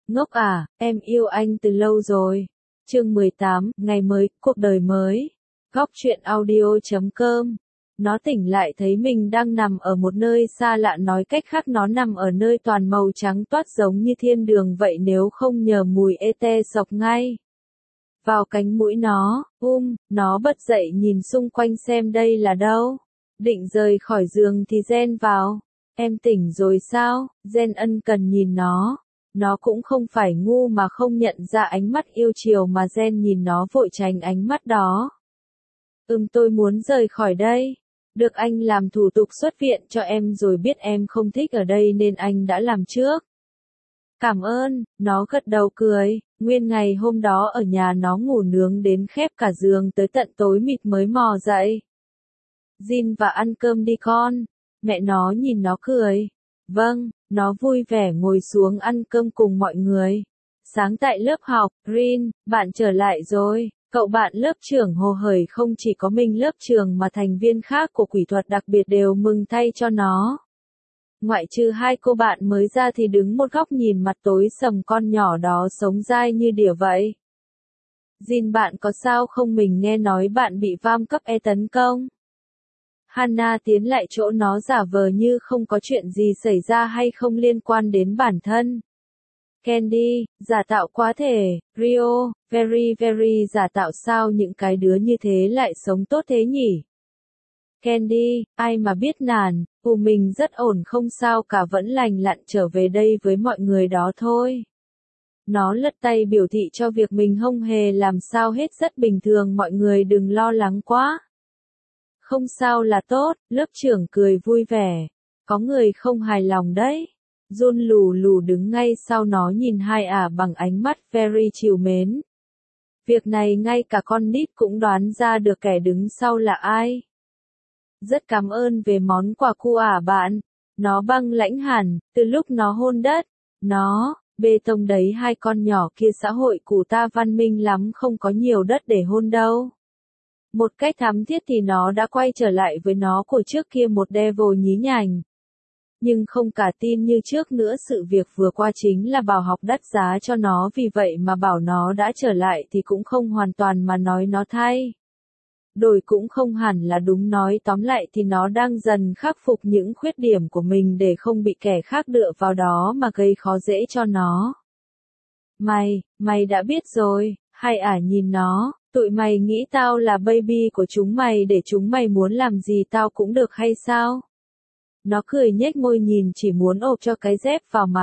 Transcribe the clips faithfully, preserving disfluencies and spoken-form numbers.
Ngốc à, em yêu anh từ lâu rồi. Chương mười tám, ngày mới, cuộc đời mới. Góc truyện audio chấm com. Nó tỉnh lại thấy mình đang nằm ở một nơi xa lạ, nói cách khác nó nằm ở nơi toàn màu trắng toát giống như thiên đường vậy nếu không nhờ mùi ê-te sộc ngay vào cánh mũi nó. Um, nó bật dậy nhìn xung quanh xem đây là đâu. Định rời khỏi giường thì Jen vào. Em tỉnh rồi sao? Jen ân cần nhìn nó. Nó cũng không phải ngu mà không nhận ra ánh mắt yêu chiều mà Jen nhìn nó vội tránh ánh mắt đó. Ừm tôi muốn rời khỏi đây. Được anh làm thủ tục xuất viện cho em rồi, biết em không thích ở đây nên anh đã làm trước. Cảm ơn, nó gật đầu cười. Nguyên ngày hôm đó ở nhà nó ngủ nướng đến khép cả giường tới tận tối mịt mới mò dậy. Jin và ăn cơm đi con. Mẹ nó nhìn nó cười. Vâng, nó vui vẻ ngồi xuống ăn cơm cùng mọi người. Sáng tại lớp học, Green, bạn trở lại rồi. Cậu bạn lớp trưởng hồ hởi, không chỉ có mình lớp trưởng mà thành viên khác của quỷ thuật đặc biệt đều mừng thay cho nó. Ngoại trừ hai cô bạn mới ra thì đứng một góc nhìn mặt tối sầm, con nhỏ đó sống dai như đỉa vậy. Jin bạn có sao không, mình nghe nói bạn bị vam cấp E tấn công. Hannah tiến lại chỗ nó giả vờ như không có chuyện gì xảy ra hay không liên quan đến bản thân. Candy, giả tạo quá thể. Rio, very very giả tạo, sao những cái đứa như thế lại sống tốt thế nhỉ? Candy, ai mà biết nản, ù mình rất ổn không sao cả, vẫn lành lặn trở về đây với mọi người đó thôi. Nó lật tay biểu thị cho việc mình không hề làm sao hết, rất bình thường, mọi người đừng lo lắng quá. Không sao là tốt, lớp trưởng cười vui vẻ. Có người không hài lòng đấy. Jun lù lù đứng ngay sau nó nhìn hai ả bằng ánh mắt very trìu mến. Việc này ngay cả con nít cũng đoán ra được kẻ đứng sau là ai. Rất cảm ơn về món quà cu ả bạn. Nó băng lãnh hẳn, từ lúc nó hôn đất. Nó, bê tông đấy, hai con nhỏ kia xã hội của ta văn minh lắm, không có nhiều đất để hôn đâu. Một cách thắm thiết thì nó đã quay trở lại với nó của trước kia, một devil nhí nhảnh. Nhưng không cả tin như trước nữa, sự việc vừa qua chính là bảo học đắt giá cho nó, vì vậy mà bảo nó đã trở lại thì cũng không hoàn toàn mà nói nó thay. Đổi cũng không hẳn là đúng, nói tóm lại thì nó đang dần khắc phục những khuyết điểm của mình để không bị kẻ khác dựa vào đó mà gây khó dễ cho nó. Mày, mày đã biết rồi, hai ả nhìn nó, tụi mày nghĩ tao là baby của chúng mày để chúng mày muốn làm gì tao cũng được hay sao? Nó cười nhếch môi nhìn, chỉ muốn ộp cho cái dép vào mặt.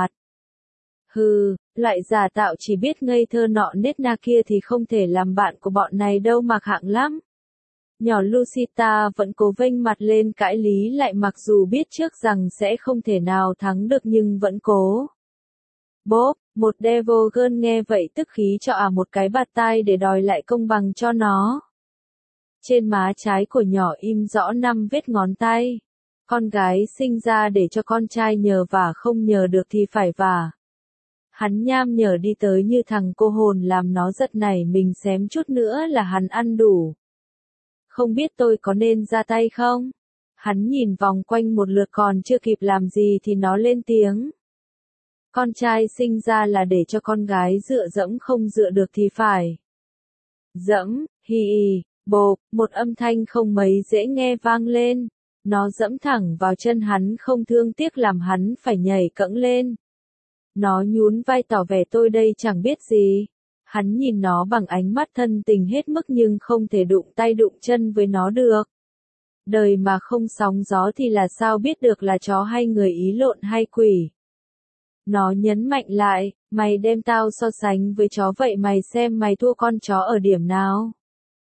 Hừ, loại giả tạo chỉ biết ngây thơ nọ nết na kia thì không thể làm bạn của bọn này đâu, mặc hạng lắm. Nhỏ Lucita vẫn cố vênh mặt lên cãi lý lại, mặc dù biết trước rằng sẽ không thể nào thắng được nhưng vẫn cố. Bốp, một devil girl nghe vậy tức khí cho ả một cái bạt tai để đòi lại công bằng cho nó. Trên má trái của nhỏ im rõ năm vết ngón tay. Con gái sinh ra để cho con trai nhờ vả, không nhờ được thì phải vả. Hắn nham nhở đi tới như thằng cô hồn, làm nó giật nảy mình, xém chút nữa là hắn ăn đủ. Không biết tôi có nên ra tay không? Hắn nhìn vòng quanh một lượt, còn chưa kịp làm gì thì nó lên tiếng. Con trai sinh ra là để cho con gái dựa dẫm, không dựa được thì phải dẫm. Hì hì, bộp, một âm thanh không mấy dễ nghe vang lên. Nó dẫm thẳng vào chân hắn, không thương tiếc làm hắn phải nhảy cẫng lên. Nó nhún vai tỏ vẻ tôi đây chẳng biết gì. Hắn nhìn nó bằng ánh mắt thân tình hết mức nhưng không thể đụng tay đụng chân với nó được. Đời mà không sóng gió thì là sao biết được là chó hay người, ý lộn hay quỷ. Nó nhấn mạnh lại, mày đem tao so sánh với chó vậy, mày xem mày thua con chó ở điểm nào.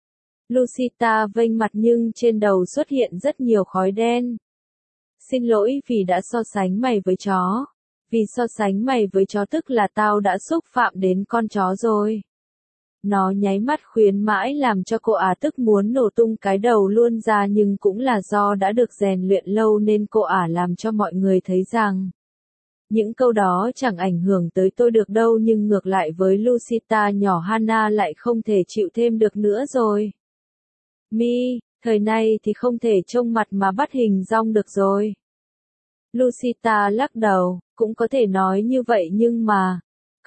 Lucita vênh mặt nhưng trên đầu xuất hiện rất nhiều khói đen. Xin lỗi vì đã so sánh mày với chó. Vì so sánh mày với chó tức là tao đã xúc phạm đến con chó rồi. Nó nháy mắt khuyến mãi làm cho cô ả tức muốn nổ tung cái đầu luôn ra, nhưng cũng là do đã được rèn luyện lâu nên cô ả làm cho mọi người thấy rằng những câu đó chẳng ảnh hưởng tới tôi được đâu, nhưng ngược lại với Lucita nhỏ Hannah lại không thể chịu thêm được nữa rồi. Mi, thời nay thì không thể trông mặt mà bắt hình dong được rồi. Lucita lắc đầu, cũng có thể nói như vậy nhưng mà,